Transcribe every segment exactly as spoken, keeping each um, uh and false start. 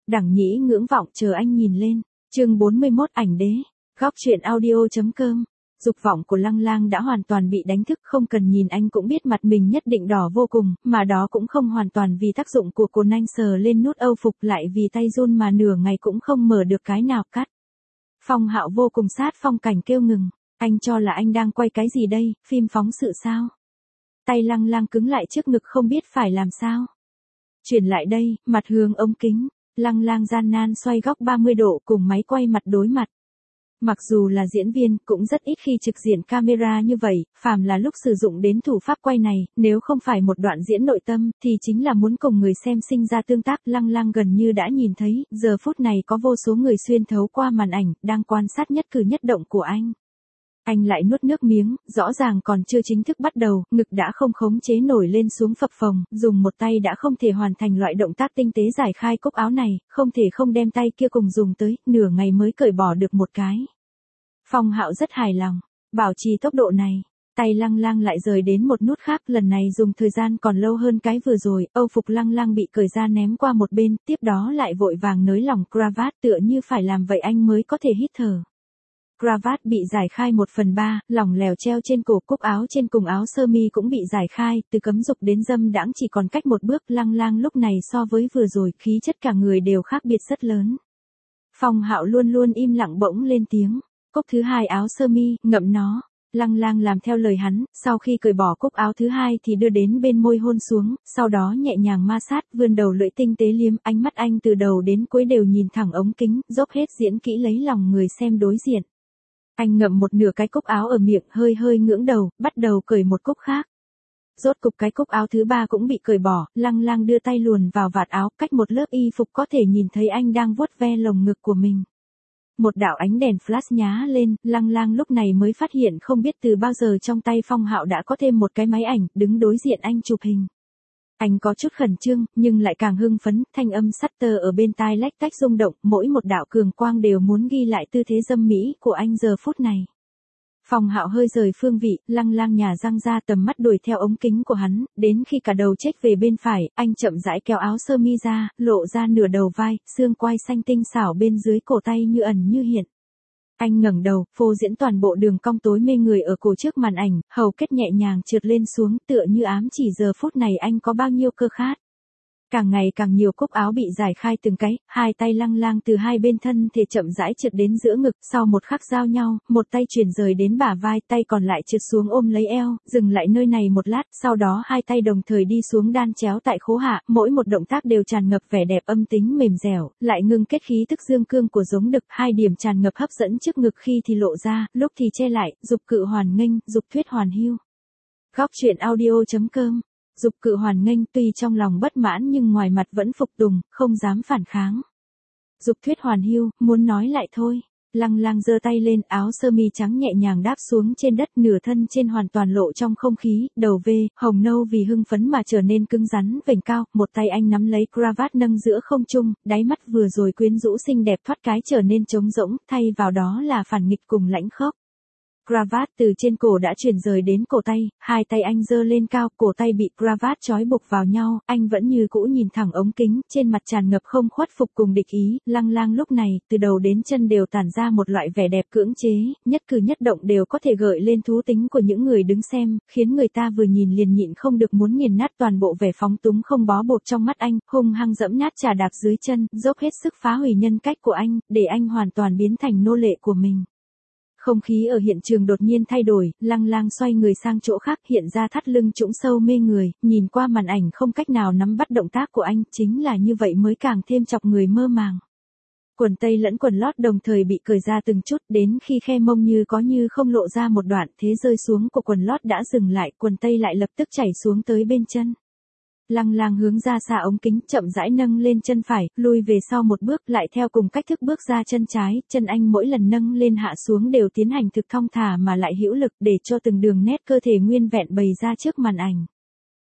Đẳng nhĩ ngưỡng vọng chờ anh nhìn lên. Chương bốn mươi mốt ảnh đế. Góc truyện audio.com. Dục vọng của Lăng Lang đã hoàn toàn bị đánh thức, không cần nhìn anh cũng biết mặt mình nhất định đỏ vô cùng, mà đó cũng không hoàn toàn vì tác dụng của cồn anh sờ lên nút âu phục, lại vì tay run mà nửa ngày cũng không mở được cái nào cắt. Phong Hạo vô cùng sát phong cảnh kêu ngừng, anh cho là anh đang quay cái gì đây, phim phóng sự sao? Tay Lăng Lang cứng lại trước ngực không biết phải làm sao. Chuyển lại đây, mặt hướng ống kính, Lăng Lang gian nan xoay góc ba mươi độ cùng máy quay mặt đối mặt. Mặc dù là diễn viên, cũng rất ít khi trực diện camera như vậy, phàm là lúc sử dụng đến thủ pháp quay này, nếu không phải một đoạn diễn nội tâm, thì chính là muốn cùng người xem sinh ra tương tác. Lăng Lang gần như đã nhìn thấy, giờ phút này có vô số người xuyên thấu qua màn ảnh, đang quan sát nhất cử nhất động của anh. Anh lại nuốt nước miếng, rõ ràng còn chưa chính thức bắt đầu, ngực đã không khống chế nổi lên xuống phập phồng, dùng một tay đã không thể hoàn thành loại động tác tinh tế giải khai cúc áo này, không thể không đem tay kia cùng dùng tới, nửa ngày mới cởi bỏ được một cái. Phong Hạo rất hài lòng, bảo trì tốc độ này, tay Lăng Lang lại rời đến một nút khác, lần này dùng thời gian còn lâu hơn cái vừa rồi, âu phục Lăng Lang bị cởi ra ném qua một bên, tiếp đó lại vội vàng nới lỏng cravat, tựa như phải làm vậy anh mới có thể hít thở. Cravat bị giải khai một phần ba, lỏng lẻo treo trên cổ, cúc áo trên cùng áo sơ mi cũng bị giải khai, từ cấm dục đến dâm đãng chỉ còn cách một bước. Lăng Lang lúc này so với vừa rồi, khí chất cả người đều khác biệt rất lớn. Phong Hạo luôn luôn im lặng bỗng lên tiếng, cúc thứ hai áo sơ mi, ngậm nó. Lăng Lang làm theo lời hắn, sau khi cởi bỏ cúc áo thứ hai thì đưa đến bên môi hôn xuống, sau đó nhẹ nhàng ma sát, vươn đầu lưỡi tinh tế liếm, ánh mắt anh từ đầu đến cuối đều nhìn thẳng ống kính, dốc hết diễn kỹ lấy lòng người xem đối diện. Anh ngậm một nửa cái cúc áo ở miệng, hơi hơi ngưỡng đầu, bắt đầu cởi một cúc khác. Rốt cục cái cúc áo thứ ba cũng bị cởi bỏ, Lăng Lang đưa tay luồn vào vạt áo, cách một lớp y phục có thể nhìn thấy anh đang vuốt ve lồng ngực của mình. Một đạo ánh đèn flash nhá lên, Lăng Lang lúc này mới phát hiện không biết từ bao giờ trong tay Phong Hạo đã có thêm một cái máy ảnh, đứng đối diện anh chụp hình. Anh có chút khẩn trương, nhưng lại càng hưng phấn, thanh âm shutter ở bên tai lách tách rung động, mỗi một đạo cường quang đều muốn ghi lại tư thế dâm mỹ của anh giờ phút này. Phong Hạo hơi rời phương vị, Lăng Lang nhả răng ra, tầm mắt đuổi theo ống kính của hắn, đến khi cả đầu chếch về bên phải, anh chậm rãi kéo áo sơ mi ra, lộ ra nửa đầu vai, xương quai xanh tinh xảo bên dưới cổ tay như ẩn như hiện. Anh ngẩng đầu, phô diễn toàn bộ đường cong tối mê người ở cổ trước màn ảnh, hầu kết nhẹ nhàng trượt lên xuống, tựa như ám chỉ giờ phút này anh có bao nhiêu cơ khát. Càng ngày càng nhiều cúc áo bị giải khai từng cái, hai tay Lăng Lang từ hai bên thân thể chậm rãi trượt đến giữa ngực, sau một khắc giao nhau, một tay chuyển rời đến bả vai, tay còn lại trượt xuống ôm lấy eo, dừng lại nơi này một lát, sau đó hai tay đồng thời đi xuống đan chéo tại khố hạ, mỗi một động tác đều tràn ngập vẻ đẹp âm tính mềm dẻo, lại ngưng kết khí tức dương cương của giống đực, hai điểm tràn ngập hấp dẫn trước ngực khi thì lộ ra, lúc thì che lại, dục cự hoàn nghênh, dục thuyết hoàn hưu. Góc truyện audio.com. Dục cự hoàn nghênh, tuy trong lòng bất mãn nhưng ngoài mặt vẫn phục tùng, không dám phản kháng. Dục thuyết hoàn hưu, muốn nói lại thôi. Lăng Lang giơ tay lên, áo sơ mi trắng nhẹ nhàng đáp xuống trên đất, nửa thân trên hoàn toàn lộ trong không khí, đầu V, hồng nâu vì hưng phấn mà trở nên cứng rắn, vểnh cao, một tay anh nắm lấy cravat nâng giữa không trung, đáy mắt vừa rồi quyến rũ xinh đẹp thoát cái trở nên trống rỗng, thay vào đó là phản nghịch cùng lãnh khốc. Cravat từ trên cổ đã chuyển rời đến cổ tay, hai tay anh giơ lên cao, cổ tay bị cravat trói buộc vào nhau, anh vẫn như cũ nhìn thẳng ống kính, trên mặt tràn ngập không khuất phục cùng địch ý. Lăng Lang lúc này, từ đầu đến chân đều tản ra một loại vẻ đẹp cưỡng chế, nhất cử nhất động đều có thể gợi lên thú tính của những người đứng xem, khiến người ta vừa nhìn liền nhịn không được muốn nghiền nát toàn bộ vẻ phóng túng không bó buộc trong mắt anh, hung hăng dẫm nát trà đạp dưới chân, dốc hết sức phá hủy nhân cách của anh, để anh hoàn toàn biến thành nô lệ của mình. Không khí ở hiện trường đột nhiên thay đổi, Lăng Lang xoay người sang chỗ khác, hiện ra thắt lưng trũng sâu mê người, nhìn qua màn ảnh không cách nào nắm bắt động tác của anh, chính là như vậy mới càng thêm chọc người mơ màng. Quần tây lẫn quần lót đồng thời bị cởi ra từng chút, đến khi khe mông như có như không lộ ra một đoạn, thế rơi xuống của quần lót đã dừng lại, quần tây lại lập tức chảy xuống tới bên chân. Lăng Lang hướng ra xa ống kính, chậm rãi nâng lên chân phải, lùi về sau một bước, lại theo cùng cách thức bước ra chân trái, chân anh mỗi lần nâng lên hạ xuống đều tiến hành thực thong thả mà lại hữu lực, để cho từng đường nét cơ thể nguyên vẹn bày ra trước màn ảnh.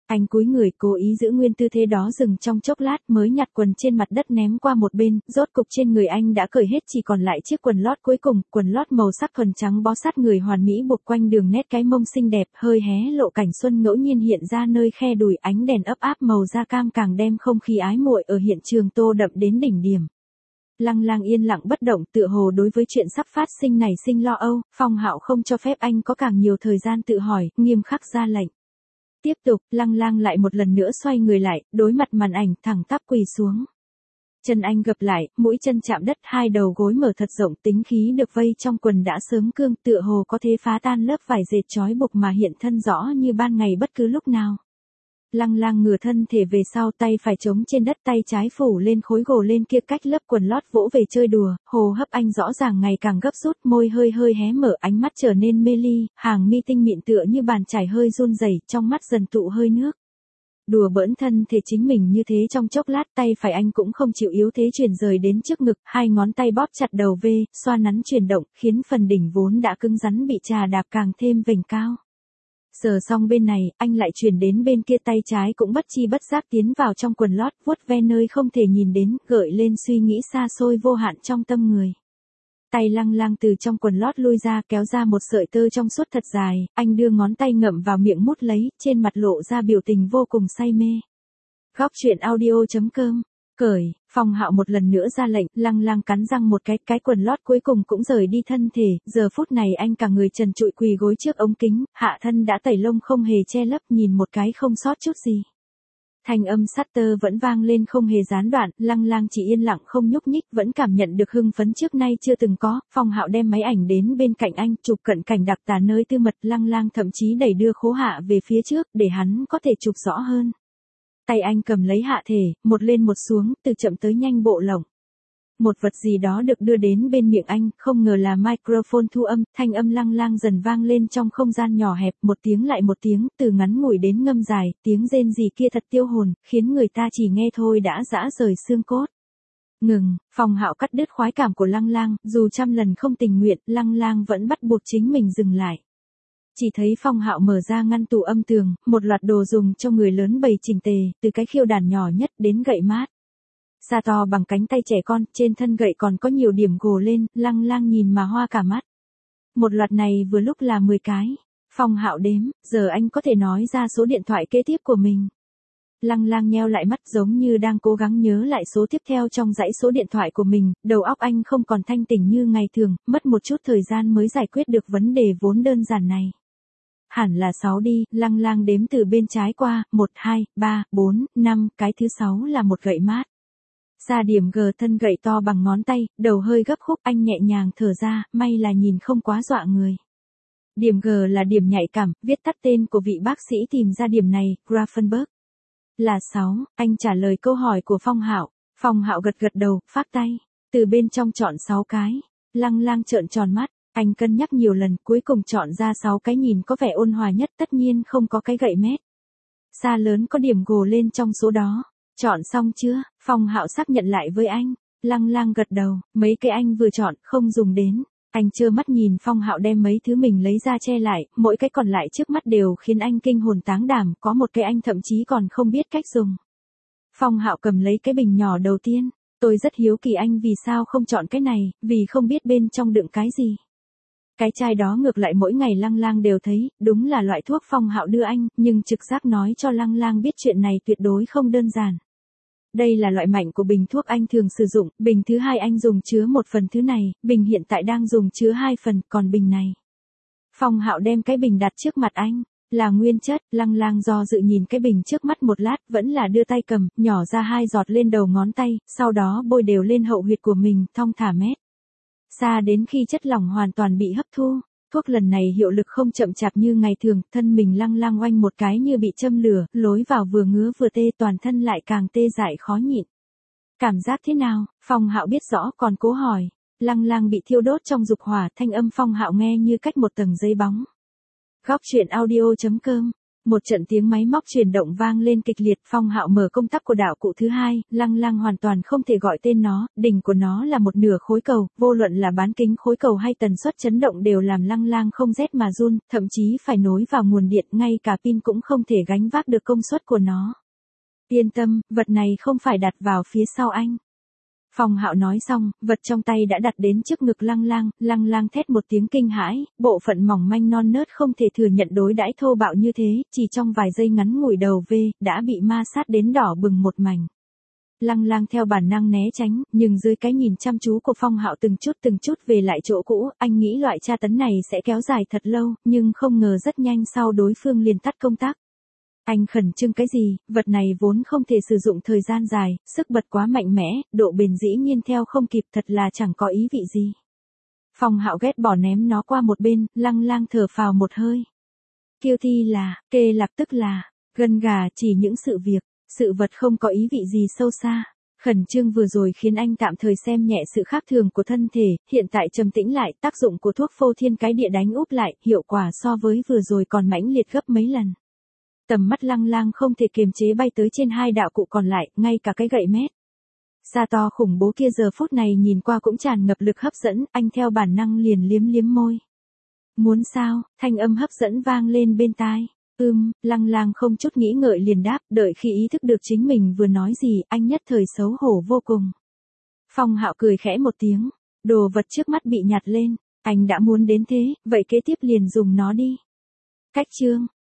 Anh cúi người cố ý giữ nguyên tư thế đó dừng trong chốc lát mới nhặt quần trên mặt đất ném qua một bên, rốt cục trên người anh đã cởi hết chỉ còn lại chiếc quần lót cuối cùng, quần lót màu sắc thuần trắng bó sát người hoàn mỹ buộc quanh đường nét cái mông xinh đẹp, hơi hé lộ cảnh xuân ngẫu nhiên hiện ra nơi khe đùi, ánh đèn ấp áp màu da cam càng đem không khí ái muội ở hiện trường tô đậm đến đỉnh điểm. Lăng Lang yên lặng bất động, tựa hồ đối với chuyện sắp phát sinh này sinh lo âu, Phong Hạo không cho phép anh có càng nhiều thời gian tự hỏi, nghiêm khắc ra lệnh. Tiếp tục, Lăng Lang lại một lần nữa xoay người lại, đối mặt màn ảnh, thẳng tắp quỳ xuống. Chân anh gập lại, mũi chân chạm đất, hai đầu gối mở thật rộng, tính khí được vây trong quần đã sớm cương, tựa hồ có thể phá tan lớp vải dệt trói buộc mà hiện thân rõ như ban ngày bất cứ lúc nào. Lăng Lang ngửa thân thể về sau, tay phải chống trên đất, tay trái phủ lên khối gồ lên kia cách lớp quần lót vỗ về chơi đùa, hô hấp anh rõ ràng ngày càng gấp rút, môi hơi hơi hé mở, ánh mắt trở nên mê ly, hàng mi tinh mịn tựa như bàn chải hơi run rẩy, trong mắt dần tụ hơi nước. Đùa bỡn thân thể chính mình như thế trong chốc lát, tay phải anh cũng không chịu yếu thế chuyển rời đến trước ngực, hai ngón tay bóp chặt đầu V, xoa nắn chuyển động, khiến phần đỉnh vốn đã cứng rắn bị trà đạp càng thêm vểnh cao. Sờ xong bên này, anh lại chuyển đến bên kia, tay trái cũng bất chi bất giác tiến vào trong quần lót, vuốt ve nơi không thể nhìn đến, gợi lên suy nghĩ xa xôi vô hạn trong tâm người. Tay Lăng Lang từ trong quần lót lui ra, kéo ra một sợi tơ trong suốt thật dài, anh đưa ngón tay ngậm vào miệng mút lấy, trên mặt lộ ra biểu tình vô cùng say mê. Góc truyện audio chấm com. Cởi, Phong Hạo một lần nữa ra lệnh, Lăng Lang cắn răng một cái, cái quần lót cuối cùng cũng rời đi thân thể, giờ phút này anh cả người trần trụi quỳ gối trước ống kính, hạ thân đã tẩy lông không hề che lấp, nhìn một cái không sót chút gì. Thanh âm shutter vẫn vang lên không hề gián đoạn, Lăng Lang chỉ yên lặng không nhúc nhích, vẫn cảm nhận được hưng phấn trước nay chưa từng có. Phong Hạo đem máy ảnh đến bên cạnh anh, chụp cận cảnh đặc tả nơi tư mật, Lăng Lang thậm chí đẩy đưa khố hạ về phía trước, để hắn có thể chụp rõ hơn. Tay anh cầm lấy hạ thể, một lên một xuống, từ chậm tới nhanh bộ lỏng. Một vật gì đó được đưa đến bên miệng anh, không ngờ là microphone thu âm, thanh âm Lăng Lang dần vang lên trong không gian nhỏ hẹp, một tiếng lại một tiếng, từ ngắn ngủi đến ngâm dài, tiếng rên rỉ kia thật tiêu hồn, khiến người ta chỉ nghe thôi đã rã rời xương cốt. Ngừng, Phong Hạo cắt đứt khoái cảm của Lăng Lang, dù trăm lần không tình nguyện, Lăng Lang vẫn bắt buộc chính mình dừng lại. Chỉ thấy Phong Hạo mở ra ngăn tủ âm tường, một loạt đồ dùng cho người lớn bày chỉnh tề, từ cái khiêu đàn nhỏ nhất đến gậy mát. Sa to bằng cánh tay trẻ con, trên thân gậy còn có nhiều điểm gồ lên, Lăng Lang nhìn mà hoa cả mắt. Một loạt này vừa lúc là mười cái. Phong Hạo đếm, giờ anh có thể nói ra số điện thoại kế tiếp của mình. Lăng Lang nheo lại mắt giống như đang cố gắng nhớ lại số tiếp theo trong dãy số điện thoại của mình, đầu óc anh không còn thanh tỉnh như ngày thường, mất một chút thời gian mới giải quyết được vấn đề vốn đơn giản này. Hẳn là sáu đi, Lăng Lang đếm từ bên trái qua, một, hai, ba, bốn, năm, cái thứ sáu là một gậy mát. Ra điểm G, thân gậy to bằng ngón tay, đầu hơi gấp khúc, anh nhẹ nhàng thở ra, may là nhìn không quá dọa người. Điểm G là điểm nhạy cảm, viết tắt tên của vị bác sĩ tìm ra điểm này, Grafenberg. Là sáu, anh trả lời câu hỏi của Phong Hạo. Phong Hạo gật gật đầu, phác tay. Từ bên trong chọn sáu cái. Lăng Lang trợn tròn mắt, anh cân nhắc nhiều lần, cuối cùng chọn ra sáu cái nhìn có vẻ ôn hòa nhất, tất nhiên không có cái gậy mét. Xa lớn có điểm gồ lên trong số đó. Chọn xong chưa? Phong Hạo xác nhận lại với anh. Lăng Lang gật đầu, mấy cái anh vừa chọn, không dùng đến. Anh trơ mắt nhìn Phong Hạo đem mấy thứ mình lấy ra che lại, mỗi cái còn lại trước mắt đều khiến anh kinh hồn táng đảm, có một cái anh thậm chí còn không biết cách dùng. Phong Hạo cầm lấy cái bình nhỏ đầu tiên, tôi rất hiếu kỳ anh vì sao không chọn cái này, vì không biết bên trong đựng cái gì. Cái chai đó ngược lại mỗi ngày Lăng Lang đều thấy, đúng là loại thuốc Phong Hạo đưa anh, nhưng trực giác nói cho Lăng Lang biết chuyện này tuyệt đối không đơn giản. Đây là loại mạnh của bình thuốc anh thường sử dụng, bình thứ hai anh dùng chứa một phần thứ này, bình hiện tại đang dùng chứa hai phần, còn bình này. Phong Hạo đem cái bình đặt trước mặt anh, là nguyên chất, Lăng Lang do dự nhìn cái bình trước mắt một lát, vẫn là đưa tay cầm, nhỏ ra hai giọt lên đầu ngón tay, sau đó bôi đều lên hậu huyệt của mình, thong thả mét. Xa đến khi chất lỏng hoàn toàn bị hấp thu. Thuốc lần này hiệu lực không chậm chạp như ngày thường, thân mình Lăng Lang oanh một cái như bị châm lửa, lối vào vừa ngứa vừa tê, toàn thân lại càng tê dại khó nhịn. Cảm giác thế nào? Phong Hạo biết rõ còn cố hỏi. Lăng Lang bị thiêu đốt trong dục hỏa, thanh âm Phong Hạo nghe như cách một tầng giấy bóng. Góc truyện audio chấm com Một trận tiếng máy móc chuyển động vang lên kịch liệt. Phong Hạo mở công tắc của đạo cụ thứ hai, Lăng Lang hoàn toàn không thể gọi tên nó, đỉnh của nó là một nửa khối cầu, vô luận là bán kính khối cầu hay tần suất chấn động đều làm Lăng Lang không rét mà run, thậm chí phải nối vào nguồn điện, ngay cả pin cũng không thể gánh vác được công suất của nó. Yên tâm, vật này không phải đặt vào phía sau anh. Phong Hạo nói xong, vật trong tay đã đặt đến trước ngực Lăng Lang, Lăng Lang thét một tiếng kinh hãi, bộ phận mỏng manh non nớt không thể thừa nhận đối đãi thô bạo như thế, chỉ trong vài giây ngắn ngủi đầu V, đã bị ma sát đến đỏ bừng một mảnh. Lăng Lang theo bản năng né tránh, nhưng dưới cái nhìn chăm chú của Phong Hạo từng chút từng chút về lại chỗ cũ, anh nghĩ loại tra tấn này sẽ kéo dài thật lâu, nhưng không ngờ rất nhanh sau đối phương liền tắt công tắc. Anh khẩn trương cái gì, vật này vốn không thể sử dụng thời gian dài, sức bật quá mạnh mẽ, độ bền dĩ nhiên theo không kịp, thật là chẳng có ý vị gì. Phong Hạo ghét bỏ ném nó qua một bên, Lăng Lang thở phào một hơi. Kiêu thi là, kê lập tức là, gân gà chỉ những sự việc, sự vật không có ý vị gì sâu xa. Khẩn trương vừa rồi khiến anh tạm thời xem nhẹ sự khác thường của thân thể, hiện tại trầm tĩnh lại, tác dụng của thuốc phô thiên cái địa đánh úp lại, hiệu quả so với vừa rồi còn mãnh liệt gấp mấy lần. Tầm mắt Lăng Lang không thể kiềm chế bay tới trên hai đạo cụ còn lại, ngay cả cái gậy mét sa to khủng bố kia giờ phút này nhìn qua cũng tràn ngập lực hấp dẫn, anh theo bản năng liền liếm liếm môi. Muốn sao, thanh âm hấp dẫn vang lên bên tai. Ừm, Lăng Lang không chút nghĩ ngợi liền đáp, đợi khi ý thức được chính mình vừa nói gì, anh nhất thời xấu hổ vô cùng. Phong Hạo cười khẽ một tiếng, đồ vật trước mắt bị nhặt lên, anh đã muốn đến thế, vậy kế tiếp liền dùng nó đi. Cách chương